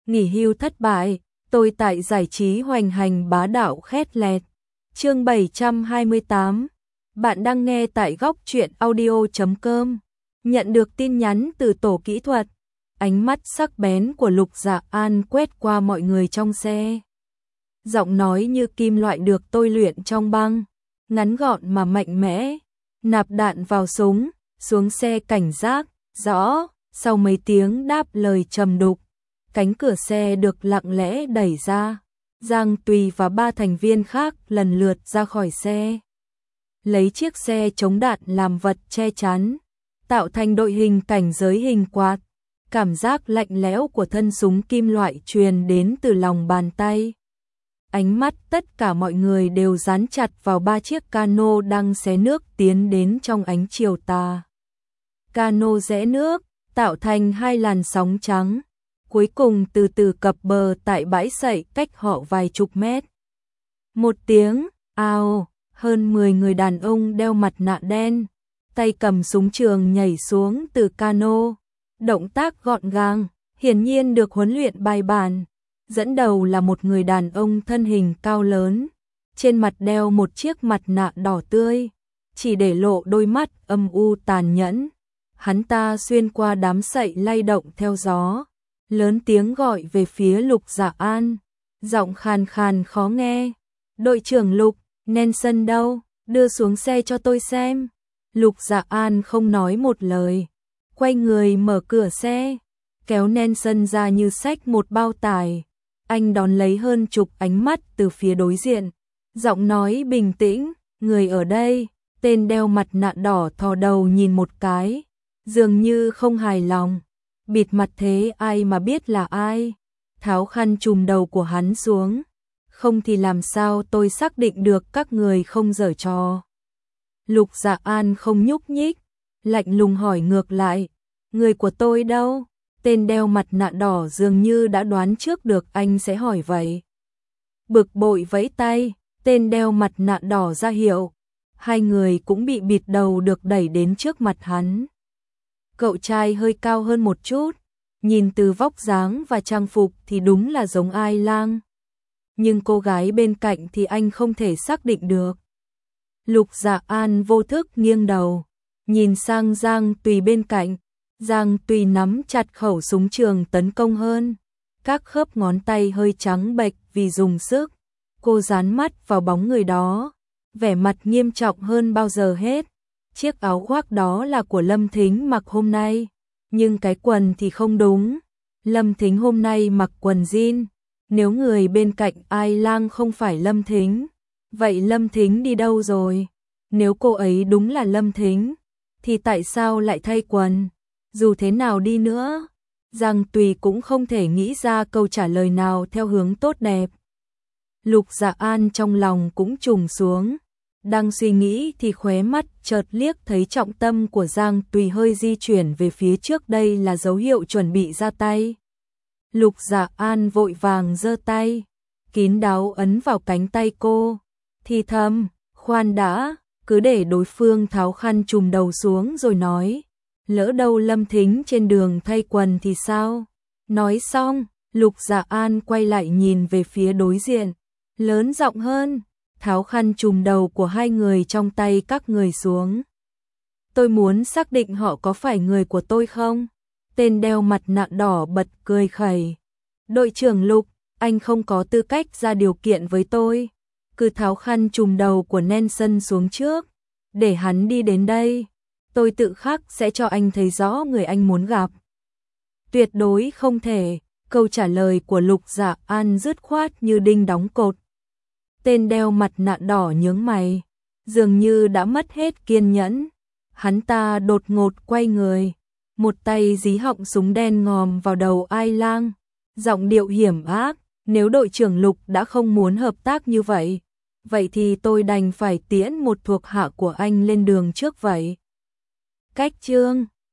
nghỉ hưu thất bại, tôi tại giải trí hoành hành bá đạo khét lẹt. Chương 728. Bạn đang nghe tại góc truyện audio.com. Nhận được tin nhắn từ tổ kỹ thuật, ánh mắt sắc bén của Lục Dạ An quét qua mọi người trong xe. Giọng nói như kim loại được tôi luyện trong băng, ngắn gọn mà mạnh mẽ. Nạp đạn vào súng, xuống xe cảnh giác, rõ. Sau mấy tiếng đáp lời trầm đục, cánh cửa xe được lặng lẽ đẩy ra. Giang Tùy và 3 thành viên khác lần lượt ra khỏi xe, lấy chiếc xe chống đạn làm vật che chắn, tạo thành đội hình cảnh giới hình quạt. Cảm giác lạnh lẽo của thân súng kim loại truyền đến từ lòng bàn tay. Ánh mắt tất cả mọi người đều dán chặt vào 3 chiếc cano đang xé nước tiến đến trong ánh chiều tà. Cano rẽ nước, tạo thành 2 làn sóng trắng, cuối cùng từ từ cập bờ tại bãi sậy cách họ vài chục mét. Một tiếng, ào, hơn 10 người đàn ông đeo mặt nạ đen, tay cầm súng trường nhảy xuống từ cano. Động tác gọn gàng, hiển nhiên được huấn luyện bài bản. Dẫn đầu là một người đàn ông thân hình cao lớn, trên mặt đeo một chiếc mặt nạ đỏ tươi, chỉ để lộ đôi mắt âm u tàn nhẫn. Hắn ta xuyên qua đám sậy lay động theo gió, lớn tiếng gọi về phía Lục Dạ An, giọng khàn khàn khó nghe. Đội trưởng Lục, Nelson đâu, đưa xuống xe cho tôi xem. Lục Dạ An không nói một lời, quay người mở cửa xe, kéo Nelson ra như xách một bao tải. Anh đón lấy hơn chục ánh mắt từ phía đối diện, giọng nói bình tĩnh, người ở đây. Tên đeo mặt nạ đỏ thò đầu nhìn một cái, dường như không hài lòng. Bịt mặt thế ai mà biết là ai. Tháo khăn trùm đầu của hắn xuống, không thì làm sao tôi xác định được các người không giở trò. Lục Dạ An không nhúc nhích, lạnh lùng hỏi ngược lại, người của tôi đâu? Tên đeo mặt nạ đỏ dường như đã đoán trước được anh sẽ hỏi vậy. Bực bội vẫy tay, tên đeo mặt nạ đỏ ra hiệu. 2 người cũng bị bịt đầu được đẩy đến trước mặt hắn. Cậu trai hơi cao hơn một chút, nhìn từ vóc dáng và trang phục thì đúng là giống Ai Lang. Nhưng cô gái bên cạnh thì anh không thể xác định được. Lục Dạ An vô thức nghiêng đầu, nhìn sang Giang Tùy bên cạnh. Giang Tùy nắm chặt khẩu súng trường tấn công hơn, các khớp ngón tay hơi trắng bệch vì dùng sức. Cô dán mắt vào bóng người đó, vẻ mặt nghiêm trọng hơn bao giờ hết. Chiếc áo khoác đó là của Lâm Thính mặc hôm nay, nhưng cái quần thì không đúng. Lâm Thính hôm nay mặc quần jean. Nếu người bên cạnh Ai Lang không phải Lâm Thính, vậy Lâm Thính đi đâu rồi? Nếu cô ấy đúng là Lâm Thính, thì tại sao lại thay quần? Dù thế nào đi nữa, Giang Tùy cũng không thể nghĩ ra câu trả lời nào theo hướng tốt đẹp. Lục Dạ An trong lòng cũng trùng xuống, đang suy nghĩ thì khóe mắt chợt liếc thấy trọng tâm của Giang Tùy hơi di chuyển về phía trước, đây là dấu hiệu chuẩn bị ra tay. Lục Dạ An vội vàng giơ tay, kín đáo ấn vào cánh tay cô, thì thầm, khoan đã, cứ để đối phương tháo khăn trùm đầu xuống rồi nói. Lỡ đâu Lâm Thính trên đường thay quần thì sao? Nói xong, Lục Dạ An quay lại nhìn về phía đối diện, lớn giọng hơn, tháo khăn trùm đầu của 2 người trong tay các người xuống. Tôi muốn xác định họ có phải người của tôi không? Tên đeo mặt nạ đỏ bật cười khẩy. Đội trưởng Lục, anh không có tư cách ra điều kiện với tôi. Cứ tháo khăn trùm đầu của Nelson xuống trước, để hắn đi đến đây. Tôi tự khắc sẽ cho anh thấy rõ người anh muốn gặp. Tuyệt đối không thể. Câu trả lời của Lục Dạ An dứt khoát như đinh đóng cột. Tên đeo mặt nạ đỏ nhướng mày, dường như đã mất hết kiên nhẫn. Hắn ta đột ngột quay người, một tay dí họng súng đen ngòm vào đầu Ai Lang, giọng điệu hiểm ác, nếu đội trưởng Lục đã không muốn hợp tác như vậy, vậy thì tôi đành phải tiễn một thuộc hạ của anh lên đường trước vậy. Cách chương